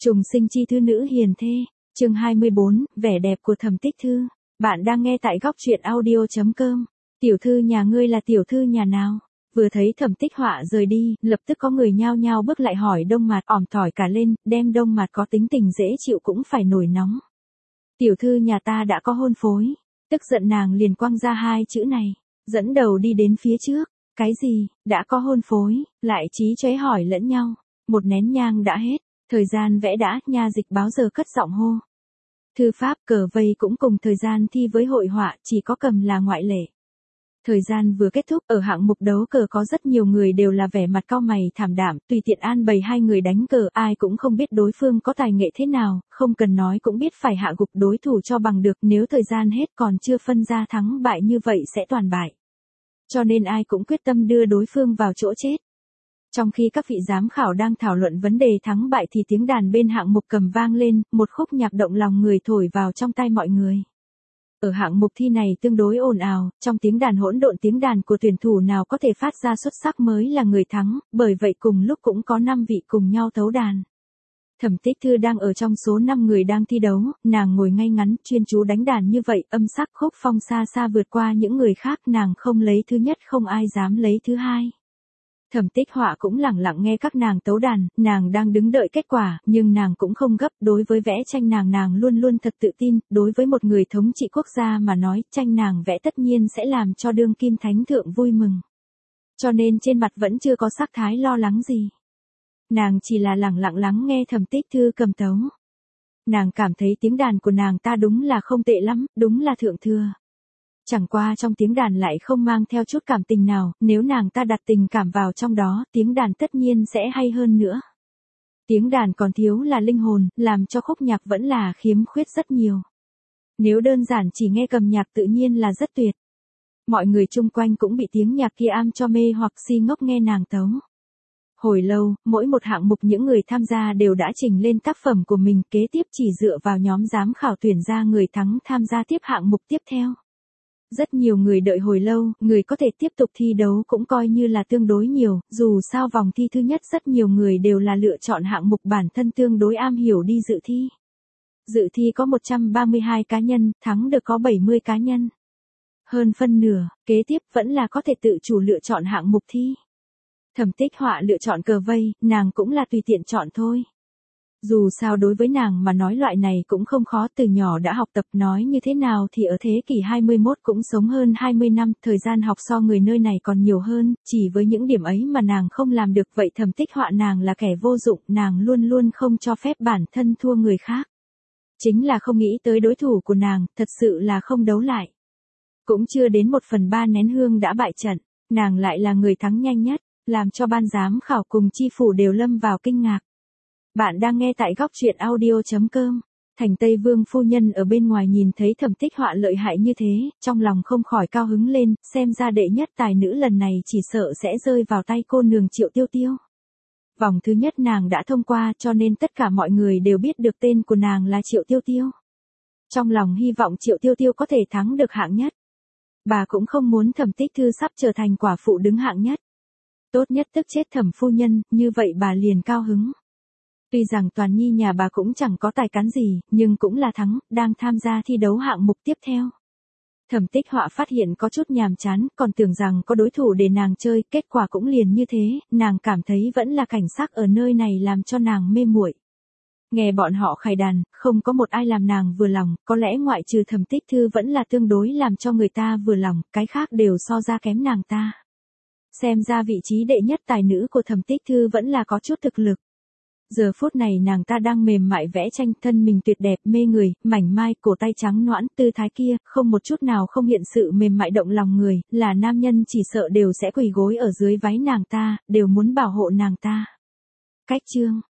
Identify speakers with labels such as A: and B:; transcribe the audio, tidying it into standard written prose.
A: Trùng sinh chi thư nữ hiền thê, chương 24, vẻ đẹp của Thẩm Tích Thư. Bạn đang nghe tại góc truyện audio.com. Tiểu thư nhà ngươi là tiểu thư nhà nào? Vừa thấy Thẩm Tích Họa rời đi, lập tức có người nhao nhao bước lại hỏi Đông Mạt, ỏm tỏi cả lên, đem Đông Mạt có tính tình dễ chịu cũng phải nổi nóng. Tiểu thư nhà ta đã có hôn phối. Tức giận nàng liền quăng ra hai chữ này, dẫn đầu đi đến phía trước. Cái gì, đã có hôn phối, lại chí chóe hỏi lẫn nhau. Một nén nhang đã hết. Thời gian vẽ đã, nha dịch báo giờ cất giọng hô. Thư pháp, cờ vây cũng cùng thời gian thi với hội họa, chỉ có cầm là ngoại lệ. Thời gian vừa kết thúc, ở hạng mục đấu cờ có rất nhiều người đều là vẻ mặt cau mày thảm đạm, tùy tiện an bày hai người đánh cờ, ai cũng không biết đối phương có tài nghệ thế nào, không cần nói cũng biết phải hạ gục đối thủ cho bằng được, nếu thời gian hết còn chưa phân ra thắng bại như vậy sẽ toàn bại. Cho nên ai cũng quyết tâm đưa đối phương vào chỗ chết. Trong khi các vị giám khảo đang thảo luận vấn đề thắng bại thì tiếng đàn bên hạng mục cầm vang lên, một khúc nhạc động lòng người thổi vào trong tai mọi người. Ở hạng mục thi này tương đối ồn ào, trong tiếng đàn hỗn độn tiếng đàn của tuyển thủ nào có thể phát ra xuất sắc mới là người thắng, bởi vậy cùng lúc cũng có 5 vị cùng nhau tấu đàn. Thẩm Tích Thư đang ở trong số 5 người đang thi đấu, nàng ngồi ngay ngắn, chuyên chú đánh đàn như vậy, âm sắc khúc phong xa xa vượt qua những người khác, nàng không lấy thứ nhất không ai dám lấy thứ hai. Thẩm Tích Họa cũng lẳng lặng nghe các nàng tấu đàn, nàng đang đứng đợi kết quả, nhưng nàng cũng không gấp, đối với vẽ tranh nàng luôn luôn thật tự tin, đối với một người thống trị quốc gia mà nói, tranh nàng vẽ tất nhiên sẽ làm cho đương kim thánh thượng vui mừng. Cho nên trên mặt vẫn chưa có sắc thái lo lắng gì. Nàng chỉ là lẳng lặng lắng nghe Thẩm Tích Thư cầm tấu. Nàng cảm thấy tiếng đàn của nàng ta đúng là không tệ lắm, đúng là thượng thừa. Chẳng qua trong tiếng đàn lại không mang theo chút cảm tình nào, nếu nàng ta đặt tình cảm vào trong đó, tiếng đàn tất nhiên sẽ hay hơn nữa. Tiếng đàn còn thiếu là linh hồn, làm cho khúc nhạc vẫn là khiếm khuyết rất nhiều. Nếu đơn giản chỉ nghe cầm nhạc tự nhiên là rất tuyệt. Mọi người chung quanh cũng bị tiếng nhạc kia am cho mê hoặc si ngốc nghe nàng tấu. Hồi lâu, mỗi một hạng mục những người tham gia đều đã trình lên tác phẩm của mình, kế tiếp chỉ dựa vào nhóm giám khảo tuyển ra người thắng tham gia tiếp hạng mục tiếp theo. Rất nhiều người đợi hồi lâu, người có thể tiếp tục thi đấu cũng coi như là tương đối nhiều, dù sao vòng thi thứ nhất rất nhiều người đều là lựa chọn hạng mục bản thân tương đối am hiểu đi dự thi. Dự thi có 132 cá nhân, thắng được có 70 cá nhân. Hơn phân nửa, kế tiếp vẫn là có thể tự chủ lựa chọn hạng mục thi. Thẩm Tích Họa lựa chọn cờ vây, nàng cũng là tùy tiện chọn thôi. Dù sao đối với nàng mà nói loại này cũng không khó, từ nhỏ đã học tập, nói như thế nào thì ở thế kỷ 21 cũng sống hơn 20 năm, thời gian học so người nơi này còn nhiều hơn, chỉ với những điểm ấy mà nàng không làm được, vậy Thẩm Tích Họa nàng là kẻ vô dụng, nàng luôn luôn không cho phép bản thân thua người khác. Chính là không nghĩ tới đối thủ của nàng, thật sự là không đấu lại. Cũng chưa đến 1/3 nén hương đã bại trận, nàng lại là người thắng nhanh nhất, làm cho ban giám khảo cùng chi phủ đều lâm vào kinh ngạc. Bạn đang nghe tại góc truyện audio.com. Thành Tây Vương phu nhân ở bên ngoài nhìn thấy Thẩm Tích Họa lợi hại như thế, trong lòng không khỏi cao hứng lên, xem ra đệ nhất tài nữ lần này chỉ sợ sẽ rơi vào tay cô nương Triệu Tiêu Tiêu. Vòng thứ nhất nàng đã thông qua cho nên tất cả mọi người đều biết được tên của nàng là Triệu Tiêu Tiêu. Trong lòng hy vọng Triệu Tiêu Tiêu có thể thắng được hạng nhất. Bà cũng không muốn Thẩm Tích Thư sắp trở thành quả phụ đứng hạng nhất. Tốt nhất tức chết Thẩm phu nhân, như vậy bà liền cao hứng. Tuy rằng Toàn Nhi nhà bà cũng chẳng có tài cán gì, nhưng cũng là thắng, đang tham gia thi đấu hạng mục tiếp theo. Thẩm Tích Họa phát hiện có chút nhàm chán, còn tưởng rằng có đối thủ để nàng chơi, kết quả cũng liền như thế, nàng cảm thấy vẫn là cảnh sắc ở nơi này làm cho nàng mê muội. Nghe bọn họ khải đàn, không có một ai làm nàng vừa lòng, có lẽ ngoại trừ Thẩm Tích Thư vẫn là tương đối làm cho người ta vừa lòng, cái khác đều so ra kém nàng ta. Xem ra vị trí đệ nhất tài nữ của Thẩm Tích Thư vẫn là có chút thực lực. Giờ phút này nàng ta đang mềm mại vẽ tranh, thân mình tuyệt đẹp mê người, mảnh mai, cổ tay trắng nõn, tư thái kia, không một chút nào không hiện sự mềm mại động lòng người, là nam nhân chỉ sợ đều sẽ quỳ gối ở dưới váy nàng ta, đều muốn bảo hộ nàng ta. Cách chương,